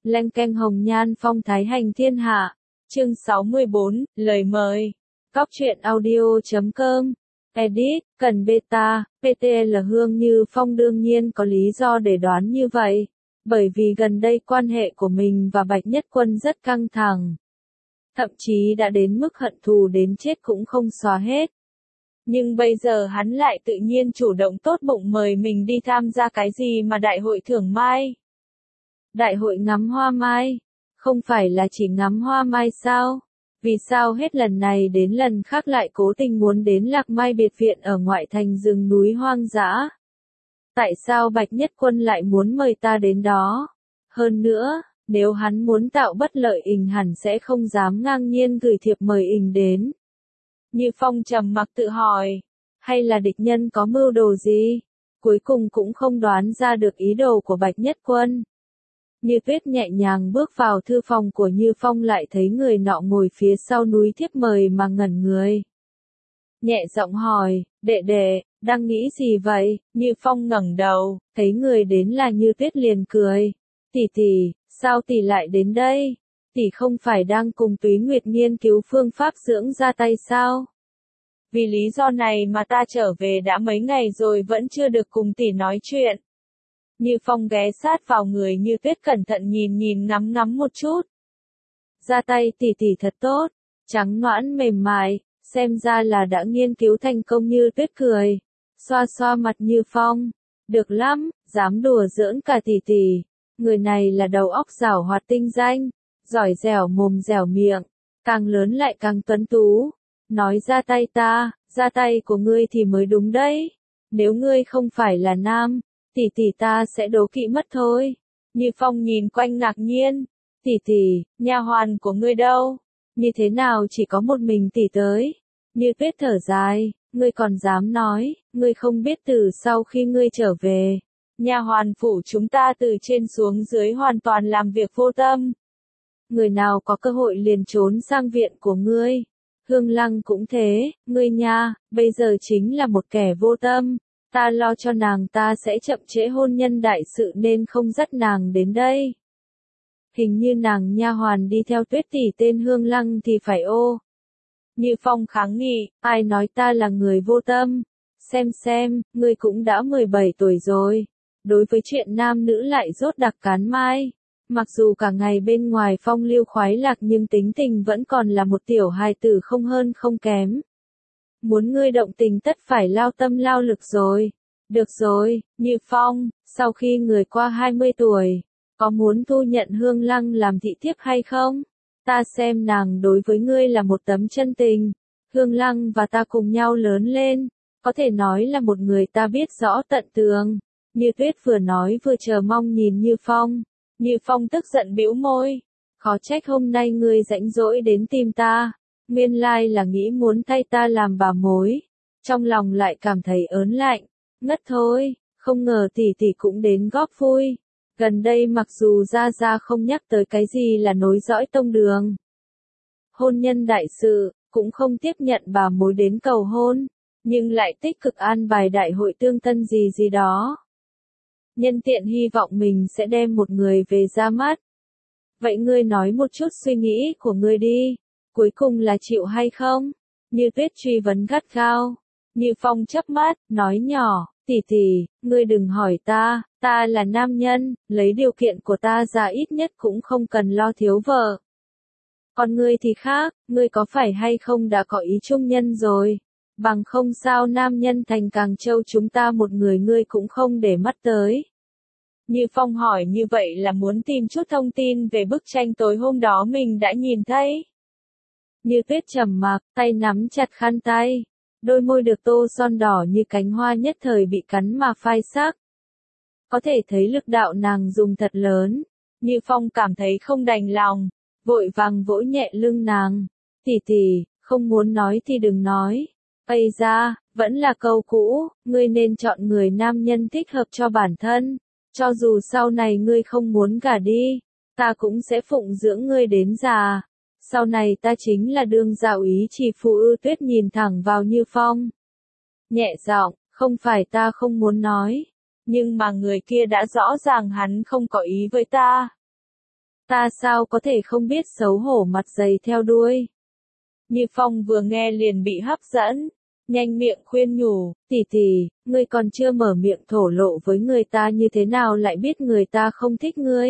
Leng keng hồng nhan phong thái hành thiên hạ. Chương 64, lời mời. Cóc truyện audio.com. Edit, cần beta, PTL Hương Như Phong đương nhiên có lý do để đoán như vậy. Bởi vì gần đây quan hệ của mình và Bạch Nhất Quân rất căng thẳng. Thậm chí đã đến mức hận thù đến chết cũng không xóa hết. Nhưng bây giờ hắn lại tự nhiên chủ động tốt bụng mời mình đi tham gia cái gì mà đại hội thưởng mai. Đại hội ngắm hoa mai? Không phải là chỉ ngắm hoa mai sao? Vì sao hết lần này đến lần khác lại cố tình muốn đến Lạc Mai biệt viện ở ngoại thành rừng núi hoang dã? Tại sao Bạch Nhất Quân lại muốn mời ta đến đó? Hơn nữa, nếu hắn muốn tạo bất lợi ình hẳn sẽ không dám ngang nhiên gửi thiệp mời ình đến. Như Phong trầm mặc tự hỏi, hay là địch nhân có mưu đồ gì? Cuối cùng cũng không đoán ra được ý đồ của Bạch Nhất Quân. Như Tuyết nhẹ nhàng bước vào thư phòng của Như Phong lại thấy người nọ ngồi phía sau núi thiếp mời mà ngẩn người. Nhẹ giọng hỏi, đệ đệ, đang nghĩ gì vậy? Như Phong ngẩng đầu, thấy người đến là Như Tuyết liền cười. Tỷ tỷ, sao tỷ lại đến đây? Tỷ không phải đang cùng Túy Nguyệt nghiên cứu phương pháp dưỡng da tay sao? Vì lý do này mà ta trở về đã mấy ngày rồi vẫn chưa được cùng tỷ nói chuyện. Như Phong ghé sát vào người Như Tuyết cẩn thận nhìn ngắm một chút. Da tay tỷ tỷ thật tốt, trắng nõn mềm mại, xem ra là đã nghiên cứu thành công. Như Tuyết cười, xoa xoa mặt Như Phong. Được lắm, dám đùa giỡn cả tỷ tỷ. Người này là đầu óc giảo hoạt tinh danh, giỏi dẻo mồm dẻo miệng, càng lớn lại càng tuấn tú. Nói da tay ta, da tay của ngươi thì mới đúng đấy. Nếu ngươi không phải là nam, tỷ tỷ ta sẽ đố kỵ mất thôi. Như Phong nhìn quanh ngạc nhiên. Tỷ tỷ, nha hoàn của ngươi đâu? Như thế nào chỉ có một mình tỷ tới? Như Tuyết thở dài, ngươi còn dám nói, ngươi không biết từ sau khi ngươi trở về, nha hoàn phủ chúng ta từ trên xuống dưới hoàn toàn làm việc vô tâm. Người nào có cơ hội liền trốn sang viện của ngươi. Hương Lăng cũng thế, ngươi nha, bây giờ chính là một kẻ vô tâm. Ta lo cho nàng ta sẽ chậm trễ hôn nhân đại sự nên không dắt nàng đến đây. Hình như nàng nha hoàn đi theo Tuyết tỷ tên Hương Lăng thì phải ô. Như Phong kháng nghị, ai nói ta là người vô tâm? Xem, ngươi cũng đã 17 tuổi rồi. Đối với chuyện nam nữ lại rốt đặc cán mai. Mặc dù cả ngày bên ngoài phong lưu khoái lạc nhưng tính tình vẫn còn là một tiểu hài tử không hơn không kém. Muốn ngươi động tình tất phải lao tâm lao lực rồi. Được rồi, Như Phong, sau khi người qua 20 tuổi, có muốn thu nhận Hương Lăng làm thị thiếp hay không? Ta xem nàng đối với ngươi là một tấm chân tình. Hương Lăng và ta cùng nhau lớn lên, có thể nói là một người ta biết rõ tận tường. Như Tuyết vừa nói vừa chờ mong nhìn Như Phong. Như Phong tức giận bĩu môi. Khó trách hôm nay ngươi rảnh rỗi đến tìm ta. Nguyên lai là nghĩ muốn thay ta làm bà mối. Trong lòng lại cảm thấy ớn lạnh. Ngất thôi, không ngờ tỷ tỷ cũng đến góp vui. Gần đây mặc dù Gia không nhắc tới cái gì là nối dõi tông đường. Hôn nhân đại sự, cũng không tiếp nhận bà mối đến cầu hôn. Nhưng lại tích cực an bài đại hội tương tân gì đó. Nhân tiện hy vọng mình sẽ đem một người về ra mắt. Vậy ngươi nói một chút suy nghĩ của ngươi đi. Cuối cùng là chịu hay không? Như Tuyết truy vấn gắt gao. Như Phong chớp mắt, nói nhỏ, tỷ tỷ, ngươi đừng hỏi ta là nam nhân, lấy điều kiện của ta ra ít nhất cũng không cần lo thiếu vợ. Còn ngươi thì khác, ngươi có phải hay không đã có ý chung nhân rồi? Bằng không sao nam nhân thành Càng Châu chúng ta một người ngươi cũng không để mắt tới. Như Phong hỏi như vậy là muốn tìm chút thông tin về bức tranh tối hôm đó mình đã nhìn thấy. Như Tuyết trầm mặc, tay nắm chặt khăn tay. Đôi môi được tô son đỏ như cánh hoa nhất thời bị cắn mà phai sắc. Có thể thấy lực đạo nàng dùng thật lớn. Như Phong cảm thấy không đành lòng, vội vàng vỗ nhẹ lưng nàng. Tỷ tỷ, không muốn nói thì đừng nói. Ây da, vẫn là câu cũ, ngươi nên chọn người nam nhân thích hợp cho bản thân. Cho dù sau này ngươi không muốn gả đi, ta cũng sẽ phụng dưỡng ngươi đến già. Sau này ta chính là đương gia úy chỉ phụ. Ư Tuyết nhìn thẳng vào Như Phong. Nhẹ giọng, không phải ta không muốn nói. Nhưng mà người kia đã rõ ràng hắn không có ý với ta. Ta sao có thể không biết xấu hổ mặt dày theo đuôi. Như Phong vừa nghe liền bị hấp dẫn, nhanh miệng khuyên nhủ, tỷ tỷ, ngươi còn chưa mở miệng thổ lộ với người ta như thế nào lại biết người ta không thích ngươi.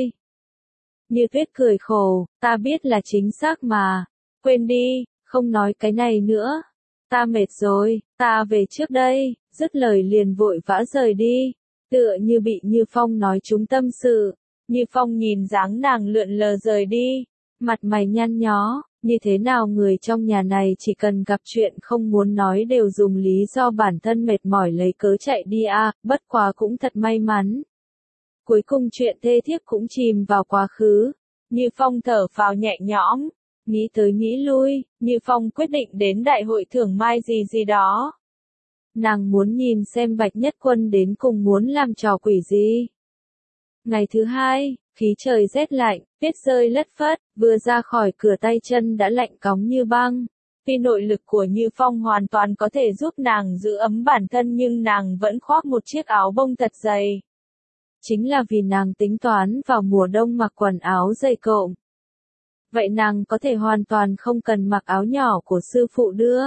Như Tuyết cười khổ, ta biết là chính xác mà, quên đi, không nói cái này nữa. Ta mệt rồi, ta về trước đây, dứt lời liền vội vã rời đi, tựa như bị Như Phong nói trúng tâm sự. Như Phong nhìn dáng nàng lượn lờ rời đi, mặt mày nhăn nhó, như thế nào người trong nhà này chỉ cần gặp chuyện không muốn nói đều dùng lý do bản thân mệt mỏi lấy cớ chạy đi à, bất quá cũng thật may mắn. Cuối cùng chuyện thê thiếp cũng chìm vào quá khứ, Như Phong thở phào nhẹ nhõm, nghĩ tới nghĩ lui, Như Phong quyết định đến đại hội thưởng mai gì đó. Nàng muốn nhìn xem Bạch Nhất Quân đến cùng muốn làm trò quỷ gì. Ngày thứ hai, khí trời rét lạnh, tuyết rơi lất phất, vừa ra khỏi cửa tay chân đã lạnh cóng như băng. Tuy nội lực của Như Phong hoàn toàn có thể giúp nàng giữ ấm bản thân nhưng nàng vẫn khoác một chiếc áo bông thật dày. Chính là vì nàng tính toán vào mùa đông mặc quần áo dày cộm. Vậy nàng có thể hoàn toàn không cần mặc áo nhỏ của sư phụ đưa.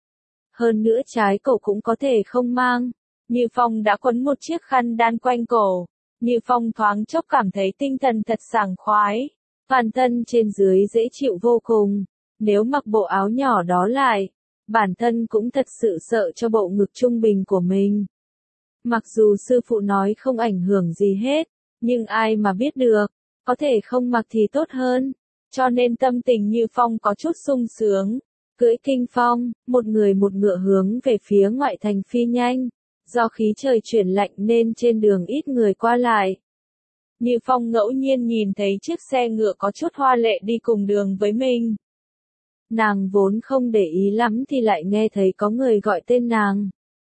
Hơn nữa trái cổ cũng có thể không mang. Như Phong đã quấn một chiếc khăn đan quanh cổ. Như Phong thoáng chốc cảm thấy tinh thần thật sảng khoái. Toàn thân trên dưới dễ chịu vô cùng. Nếu mặc bộ áo nhỏ đó lại, bản thân cũng thật sự sợ cho bộ ngực trung bình của mình. Mặc dù sư phụ nói không ảnh hưởng gì hết, nhưng ai mà biết được, có thể không mặc thì tốt hơn. Cho nên tâm tình Như Phong có chút sung sướng. Cưỡi kinh phong, một người một ngựa hướng về phía ngoại thành phi nhanh. Do khí trời chuyển lạnh nên trên đường ít người qua lại. Như Phong ngẫu nhiên nhìn thấy chiếc xe ngựa có chút hoa lệ đi cùng đường với mình. Nàng vốn không để ý lắm thì lại nghe thấy có người gọi tên nàng.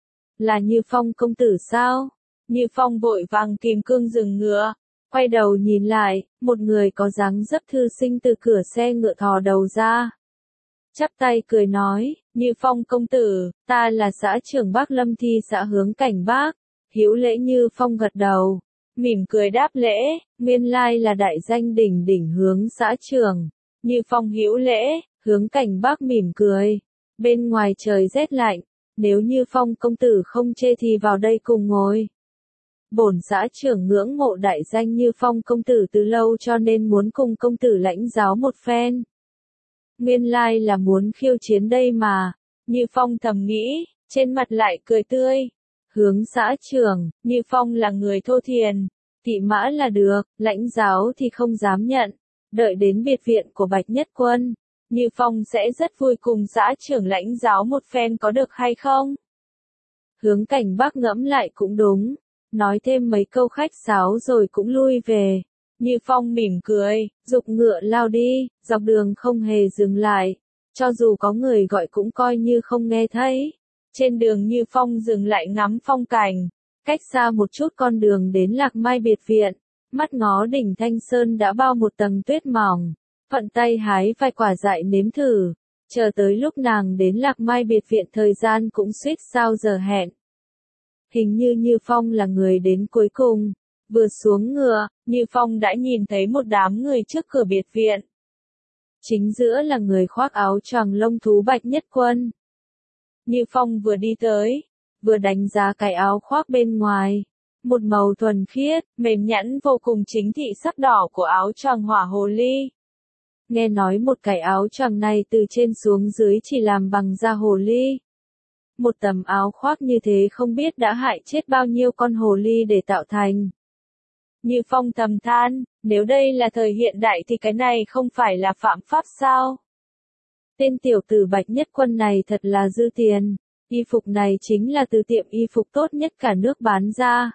Là Như Phong công tử sao? Như Phong vội vàng kìm cương dừng ngựa, quay đầu nhìn lại, một người có dáng dấp thư sinh từ cửa xe ngựa thò đầu ra. Chắp tay cười nói, Như Phong công tử, ta là xã trưởng Bắc Lâm Thi xã Hướng Cảnh Bắc. Hữu lễ Như Phong gật đầu, mỉm cười đáp lễ, nguyên lai là đại danh đỉnh đỉnh Hướng xã trưởng. Như Phong hữu lễ, Hướng Cảnh Bắc mỉm cười, bên ngoài trời rét lạnh, nếu Như Phong công tử không chê thì vào đây cùng ngồi. Bổn xã trưởng ngưỡng mộ đại danh Như Phong công tử từ lâu cho nên muốn cùng công tử lãnh giáo một phen. Nguyên lai là muốn khiêu chiến đây mà, Như Phong thầm nghĩ, trên mặt lại cười tươi. Hướng xã trưởng, Như Phong là người thô thiền, kỵ mã là được, lãnh giáo thì không dám nhận. Đợi đến biệt viện của Bạch Nhất Quân, Như Phong sẽ rất vui cùng xã trưởng lãnh giáo một phen có được hay không? Hướng Cảnh Bắc ngẫm lại cũng đúng, nói thêm mấy câu khách sáo rồi cũng lui về. Như Phong mỉm cười, giục ngựa lao đi, dọc đường không hề dừng lại. Cho dù có người gọi cũng coi như không nghe thấy. Trên đường Như Phong dừng lại ngắm phong cảnh. Cách xa một chút con đường đến Lạc Mai biệt viện. Mắt ngó đỉnh Thanh Sơn đã bao một tầng tuyết mỏng. Thuận tay hái vài quả dại nếm thử. Chờ tới lúc nàng đến Lạc Mai biệt viện thời gian cũng suýt sao giờ hẹn. Hình như Như Phong là người đến cuối cùng. Vừa xuống ngựa, Như Phong đã nhìn thấy một đám người trước cửa biệt viện. Chính giữa là người khoác áo choàng lông thú Bạch Nhất Quân. Như Phong vừa đi tới, vừa đánh giá cái áo khoác bên ngoài. Một màu thuần khiết, mềm nhẵn vô cùng chính thị sắc đỏ của áo choàng hỏa hồ ly. Nghe nói một cái áo choàng này từ trên xuống dưới chỉ làm bằng da hồ ly. Một tấm áo khoác như thế không biết đã hại chết bao nhiêu con hồ ly để tạo thành. Như Phong thầm than, nếu đây là thời hiện đại thì cái này không phải là phạm pháp sao? Tên tiểu tử Bạch Nhất Quân này thật là dư tiền, y phục này chính là từ tiệm y phục tốt nhất cả nước bán ra.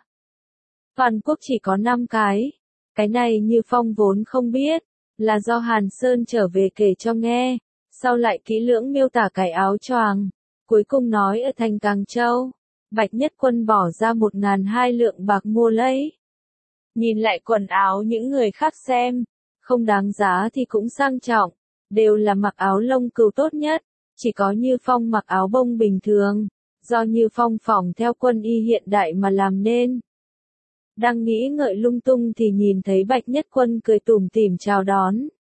Toàn quốc chỉ có 5 cái này Như Phong vốn không biết, là do Hàn Sơn trở về kể cho nghe, sau lại kỹ lưỡng miêu tả cái áo choàng, cuối cùng nói ở thành Càng Châu, Bạch Nhất Quân bỏ ra 1.200 lượng bạc mua lấy. Nhìn lại quần áo những người khác xem, không đáng giá thì cũng sang trọng, đều là mặc áo lông cừu tốt nhất, chỉ có Như Phong mặc áo bông bình thường, do Như Phong phỏng theo quân y hiện đại mà làm nên. Đang nghĩ ngợi lung tung thì nhìn thấy Bạch Nhất Quân cười tủm tỉm chào đón.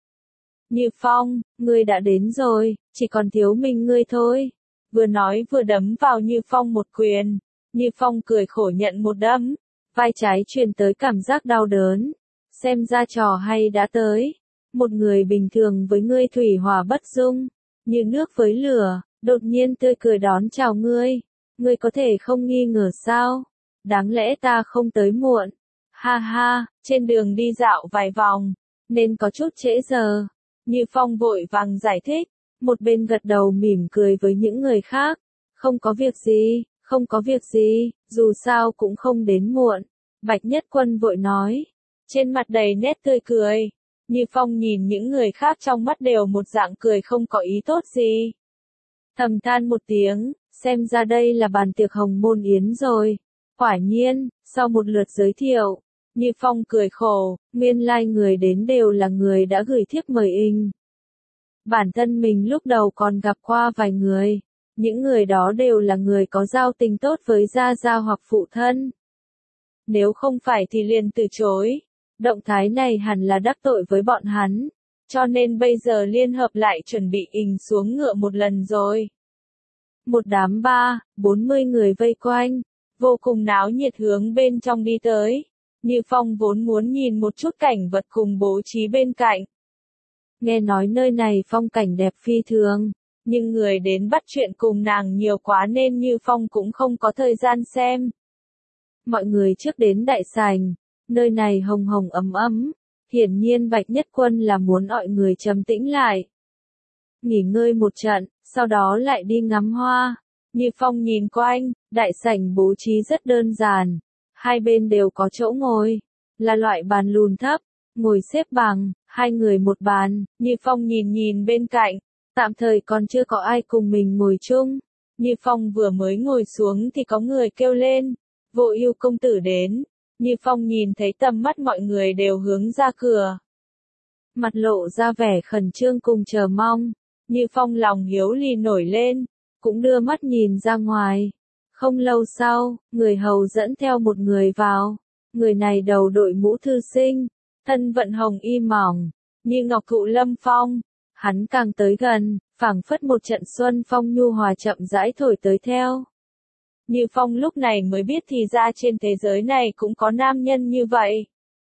Như Phong, ngươi đã đến rồi, chỉ còn thiếu mình ngươi thôi. Vừa nói vừa đấm vào Như Phong một quyền. Như Phong cười khổ nhận một đấm. Vai trái truyền tới cảm giác đau đớn. Xem ra trò hay đã tới. Một người bình thường với ngươi thủy hỏa bất dung. Như nước với lửa, đột nhiên tươi cười đón chào ngươi. Ngươi có thể không nghi ngờ sao? Đáng lẽ ta không tới muộn. Ha ha, trên đường đi dạo vài vòng, nên có chút trễ giờ. Như Phong vội vàng giải thích, một bên gật đầu mỉm cười với những người khác. Không có việc gì, không có việc gì, dù sao cũng không đến muộn. Bạch Nhất Quân vội nói, trên mặt đầy nét tươi cười. Như Phong nhìn những người khác trong mắt đều một dạng cười không có ý tốt gì. Thầm than một tiếng, xem ra đây là bàn tiệc Hồng Môn Yến rồi. Quả nhiên, sau một lượt giới thiệu, Như Phong cười khổ, nguyên lai người đến đều là người đã gửi thiếp mời in. Bản thân mình lúc đầu còn gặp qua vài người, những người đó đều là người có giao tình tốt với gia gia hoặc phụ thân. Nếu không phải thì liền từ chối, động thái này hẳn là đắc tội với bọn hắn, cho nên bây giờ liên hợp lại chuẩn bị ình xuống ngựa một lần rồi. Một đám 40 người vây quanh, vô cùng náo nhiệt hướng bên trong đi tới. Như Phong vốn muốn nhìn một chút cảnh vật cùng bố trí bên cạnh. Nghe nói nơi này phong cảnh đẹp phi thường, nhưng người đến bắt chuyện cùng nàng nhiều quá nên Như Phong cũng không có thời gian xem. Mọi người trước đến đại sảnh, nơi này hồng hồng ấm ấm, hiển nhiên Bạch Nhất Quân là muốn mọi người trầm tĩnh lại. Nghỉ ngơi một trận, sau đó lại đi ngắm hoa. Như Phong nhìn quanh, đại sảnh bố trí rất đơn giản. Hai bên đều có chỗ ngồi, là loại bàn lùn thấp, ngồi xếp bằng, hai người một bàn. Như Phong nhìn bên cạnh, tạm thời còn chưa có ai cùng mình ngồi chung. Như Phong vừa mới ngồi xuống thì có người kêu lên, Vô Ưu công tử đến. Như Phong nhìn thấy tầm mắt mọi người đều hướng ra cửa. Mặt lộ ra vẻ khẩn trương cùng chờ mong. Như Phong lòng hiếu kỳ nổi lên, cũng đưa mắt nhìn ra ngoài. Không lâu sau, người hầu dẫn theo một người vào. Người này đầu đội mũ thư sinh, thân vận hồng y mỏng, như ngọc thụ lâm phong. Hắn càng tới gần, phảng phất một trận xuân phong nhu hòa chậm rãi thổi tới theo. Như Phong lúc này mới biết thì ra trên thế giới này cũng có nam nhân như vậy.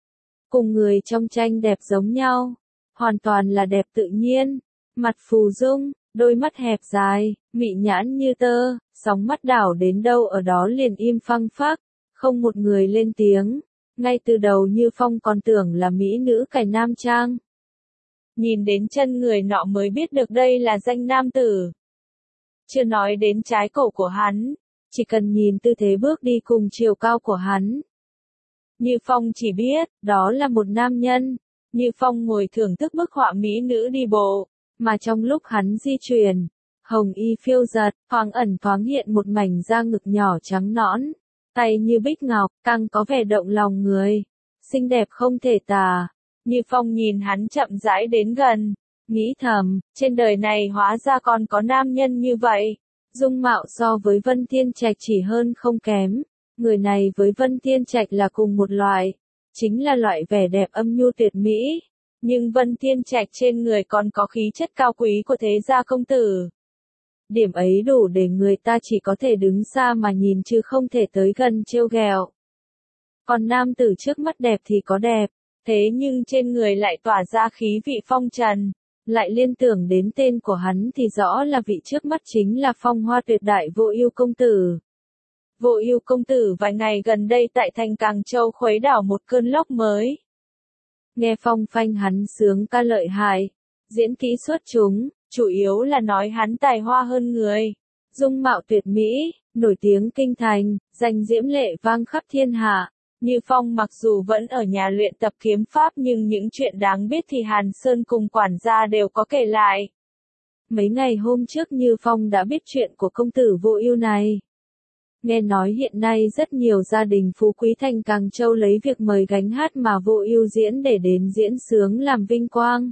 Cùng người trong tranh đẹp giống nhau, hoàn toàn là đẹp tự nhiên, mặt phù dung, đôi mắt hẹp dài, mị nhãn như tơ, sóng mắt đảo đến đâu ở đó liền im phăng phắc, không một người lên tiếng. Ngay từ đầu Như Phong còn tưởng là mỹ nữ cải nam trang. Nhìn đến chân người nọ mới biết được đây là danh nam tử. Chưa nói đến trái cổ của hắn, chỉ cần nhìn tư thế bước đi cùng chiều cao của hắn. Như Phong chỉ biết, đó là một nam nhân. Như Phong ngồi thưởng thức bức họa mỹ nữ đi bộ, mà trong lúc hắn di chuyển, hồng y phiêu giật, thoáng ẩn thoáng hiện một mảnh da ngực nhỏ trắng nõn, tay như bích ngọc, càng có vẻ động lòng người, xinh đẹp không thể tả. Như Phong nhìn hắn chậm rãi đến gần, nghĩ thầm, trên đời này hóa ra còn có nam nhân như vậy. Dung mạo so với Vân Thiên Trạch chỉ hơn không kém, người này với Vân Thiên Trạch là cùng một loại, chính là loại vẻ đẹp âm nhu tuyệt mỹ. Nhưng Vân Thiên Trạch trên người còn có khí chất cao quý của thế gia công tử. Điểm ấy đủ để người ta chỉ có thể đứng xa mà nhìn chứ không thể tới gần trêu ghẹo. Còn nam tử trước mắt đẹp thì có đẹp, thế nhưng trên người lại tỏa ra khí vị phong trần. Lại liên tưởng đến tên của hắn thì rõ là vị trước mắt chính là phong hoa tuyệt đại Vô Ưu công tử. Vô Ưu công tử vài ngày gần đây tại thành Càng Châu khuấy đảo một cơn lốc mới. Nghe phong phanh hắn sướng ca lợi hại, diễn kỹ xuất chúng, chủ yếu là nói hắn tài hoa hơn người, dung mạo tuyệt mỹ, nổi tiếng kinh thành, danh diễm lệ vang khắp thiên hạ. Như Phong mặc dù vẫn ở nhà luyện tập kiếm pháp nhưng những chuyện đáng biết thì Hàn Sơn cùng quản gia đều có kể lại. Mấy ngày hôm trước Như Phong đã biết chuyện của công tử Vô Ưu này. Nghe nói hiện nay rất nhiều gia đình phú quý thành Càng Châu lấy việc mời gánh hát mà Vô Ưu diễn để đến diễn sướng làm vinh quang.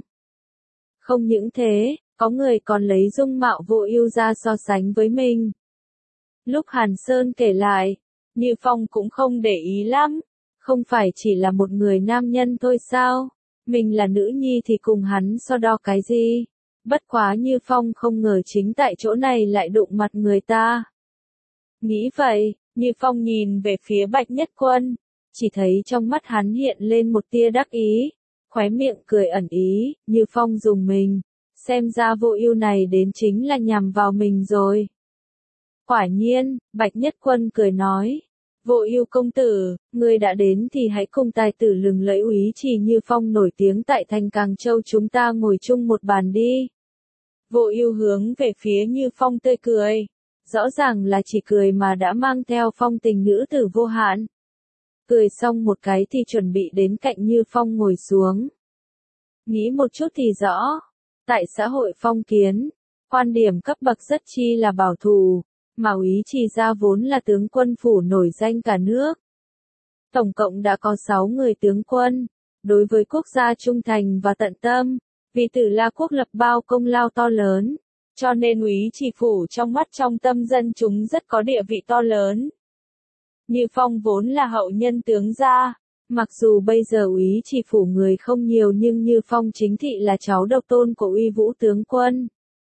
Không những thế, có người còn lấy dung mạo Vô Ưu ra so sánh với mình. Lúc Hàn Sơn kể lại, Như Phong cũng không để ý lắm, Không phải chỉ là một người nam nhân thôi sao? Mình là nữ nhi thì cùng hắn so đo cái gì? Bất quá Như Phong không ngờ chính tại chỗ này lại đụng mặt người ta. Nghĩ vậy, Như Phong nhìn về phía Bạch Nhất Quân, chỉ thấy trong mắt hắn hiện lên một tia đắc ý, khóe miệng cười ẩn ý, Như Phong dùng mình, xem ra Vô Ưu này đến chính là nhằm vào mình rồi. Quả nhiên, Bạch Nhất Quân cười nói, Vô Ưu công tử, ngươi đã đến thì hãy cùng tài tử lừng lẫy úy trì Như Phong nổi tiếng tại thành Càng Châu chúng ta ngồi chung một bàn đi. Vô Ưu hướng về phía Như Phong tươi cười, rõ ràng là chỉ cười mà đã mang theo phong tình nữ tử vô hạn. Cười xong một cái thì chuẩn bị đến cạnh Như Phong ngồi xuống. Nghĩ một chút thì rõ, tại xã hội phong kiến, quan điểm cấp bậc rất chi là bảo thủ, mà úy trì gia vốn là tướng quân phủ nổi danh cả nước. Tổng cộng đã có 6 người tướng quân, đối với quốc gia trung thành và tận tâm, vì Tử La quốc lập bao công lao to lớn, cho nên úy trì phủ trong mắt trong tâm dân chúng rất có địa vị to lớn. Như Phong vốn là hậu nhân tướng gia, mặc dù bây giờ úy trì phủ người không nhiều nhưng Như Phong chính thị là cháu độc tôn của Uy Vũ tướng quân.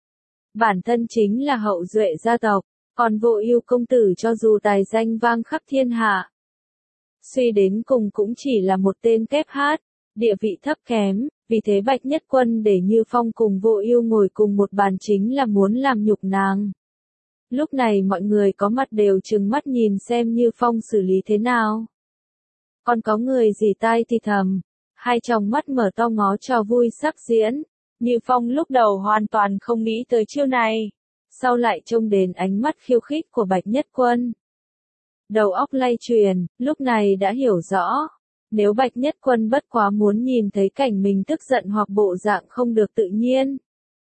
Bản thân chính là hậu duệ gia tộc, còn Vô Ưu công tử cho dù tài danh vang khắp thiên hạ, suy đến cùng cũng chỉ là một tên kép hát, địa vị thấp kém, vì thế Bạch Nhất Quân để Như Phong cùng Vô Ưu ngồi cùng một bàn chính là muốn làm nhục nàng. Lúc này mọi người có mặt đều trừng mắt nhìn xem Như Phong xử lý thế nào. Còn có người rỉ tai thì thầm, hai tròng mắt mở to ngó trò vui sắp diễn. Như Phong lúc đầu hoàn toàn không nghĩ tới chiêu này, sau lại trông đến ánh mắt khiêu khích của Bạch Nhất Quân. Đầu óc lay chuyển, lúc này đã hiểu rõ, nếu Bạch Nhất Quân bất quá muốn nhìn thấy cảnh mình tức giận hoặc bộ dạng không được tự nhiên,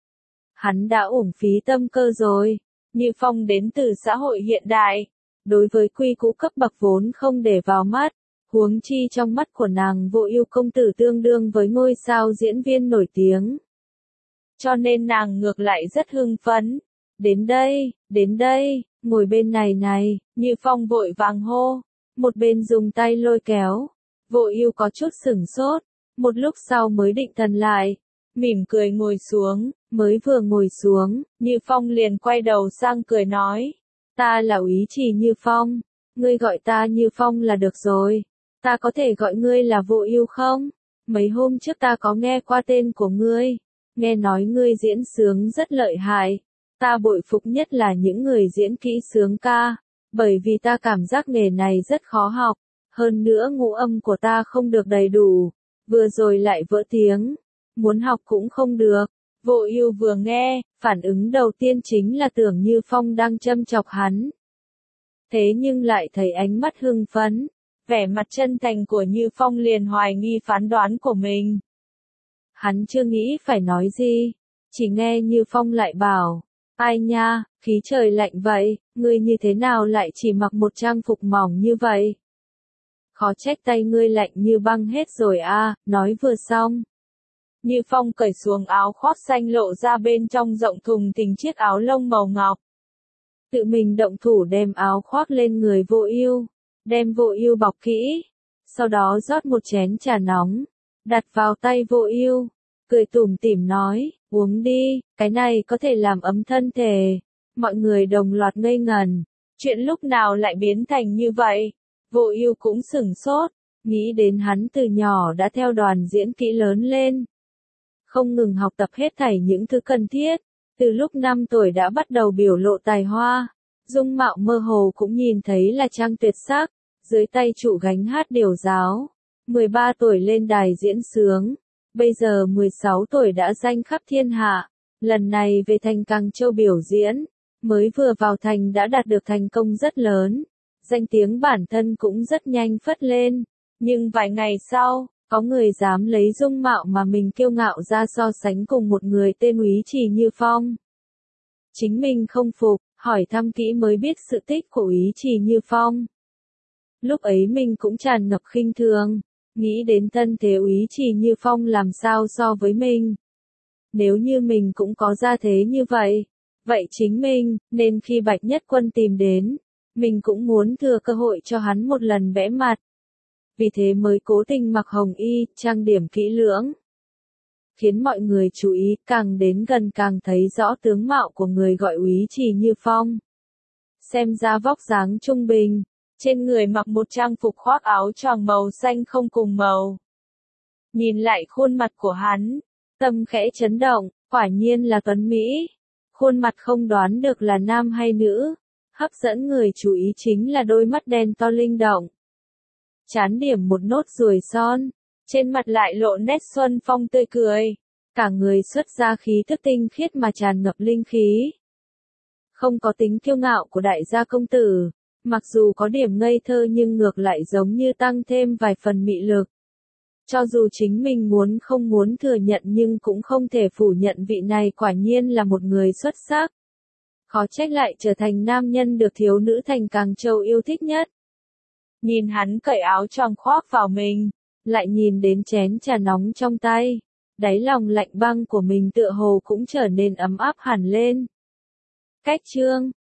hắn đã uổng phí tâm cơ rồi. Như Phong đến từ xã hội hiện đại, đối với quy củ cấp bậc vốn không để vào mắt, huống chi trong mắt của nàng Vô Ưu công tử tương đương với ngôi sao diễn viên nổi tiếng. Cho nên nàng ngược lại rất hưng phấn. Đến đây, ngồi bên này này, Như Phong vội vàng hô, một bên dùng tay lôi kéo. Vô Ưu có chút sửng sốt, một lúc sau mới định thần lại, mỉm cười ngồi xuống, mới vừa ngồi xuống, Như Phong liền quay đầu sang cười nói, ta là úy trì Như Phong, ngươi gọi ta Như Phong là được rồi, ta có thể gọi ngươi là Vô Ưu không? Mấy hôm trước ta có nghe qua tên của ngươi, nghe nói ngươi diễn sướng rất lợi hại, ta bội phục nhất là những người diễn kỹ sướng ca, bởi vì ta cảm giác nghề này rất khó học, hơn nữa ngũ âm của ta không được đầy đủ, vừa rồi lại vỡ tiếng, muốn học cũng không được. Vô Ưu vừa nghe, phản ứng đầu tiên chính là tưởng Như Phong đang châm chọc hắn. Thế nhưng lại thấy ánh mắt hưng phấn, vẻ mặt chân thành của Như Phong liền hoài nghi phán đoán của mình. Hắn chưa nghĩ phải nói gì, chỉ nghe Như Phong lại bảo, ai nha, khí trời lạnh vậy, ngươi như thế nào lại chỉ mặc một trang phục mỏng như vậy? Khó trách tay ngươi lạnh như băng hết rồi a. Nói vừa xong, Như Phong cởi xuống áo khoác xanh lộ ra bên trong rộng thùng thình chiếc áo lông màu ngọc. Tự mình động thủ đem áo khoác lên người Vô Ưu, đem Vô Ưu bọc kỹ, sau đó rót một chén trà nóng, đặt vào tay Vô Ưu, cười tủm tỉm nói, uống đi, cái này có thể làm ấm thân thể. Mọi người đồng loạt ngây ngẩn, chuyện lúc nào lại biến thành như vậy? Vô Ưu cũng sửng sốt, nghĩ đến hắn từ nhỏ đã theo đoàn diễn kỹ lớn lên, không ngừng học tập hết thảy những thứ cần thiết, từ lúc 5 tuổi đã bắt đầu biểu lộ tài hoa, dung mạo mơ hồ cũng nhìn thấy là trang tuyệt sắc, dưới tay trụ gánh hát điều giáo, 13 tuổi lên đài diễn sướng, bây giờ 16 tuổi đã danh khắp thiên hạ, lần này về thành Càng Châu biểu diễn, mới vừa vào thành đã đạt được thành công rất lớn, danh tiếng bản thân cũng rất nhanh phất lên, nhưng vài ngày sau, có người dám lấy dung mạo mà mình kiêu ngạo ra so sánh cùng một người tên úy trì Như Phong. Chính mình không phục, hỏi thăm kỹ mới biết sự tích của úy trì Như Phong. Lúc ấy mình cũng tràn ngập khinh thường, nghĩ đến thân thế úy trì Như Phong làm sao so với mình. Nếu như mình cũng có gia thế như vậy, vậy chính mình, nên khi Bạch Nhất Quân tìm đến, mình cũng muốn thừa cơ hội cho hắn một lần vẽ mặt. vì thế mới cố tình mặc hồng y, trang điểm kỹ lưỡng. Khiến mọi người chú ý, càng đến gần càng thấy rõ tướng mạo của người gọi úy Trì Như Phong. Xem ra vóc dáng trung bình, trên người mặc một trang phục khoác áo choàng màu xanh không cùng màu. Nhìn lại khuôn mặt của hắn, tâm khẽ chấn động, quả nhiên là tuấn Mỹ. Khuôn mặt không đoán được là nam hay nữ. Hấp dẫn người chú ý chính là đôi mắt đen to linh động. Trán điểm một nốt ruồi son, trên mặt lại lộ nét xuân phong tươi cười. Cả người xuất ra khí thức tinh khiết mà tràn ngập linh khí. Không có tính kiêu ngạo của đại gia công tử, mặc dù có điểm ngây thơ nhưng ngược lại giống như tăng thêm vài phần mị lực. Cho dù chính mình không muốn thừa nhận nhưng cũng không thể phủ nhận vị này quả nhiên là một người xuất sắc. Khó trách lại trở thành nam nhân được thiếu nữ thành Càng Châu yêu thích nhất. Nhìn hắn cởi áo choàng khoác vào mình, lại nhìn đến chén trà nóng trong tay, đáy lòng lạnh băng của mình tựa hồ cũng trở nên ấm áp hẳn lên. Cách chương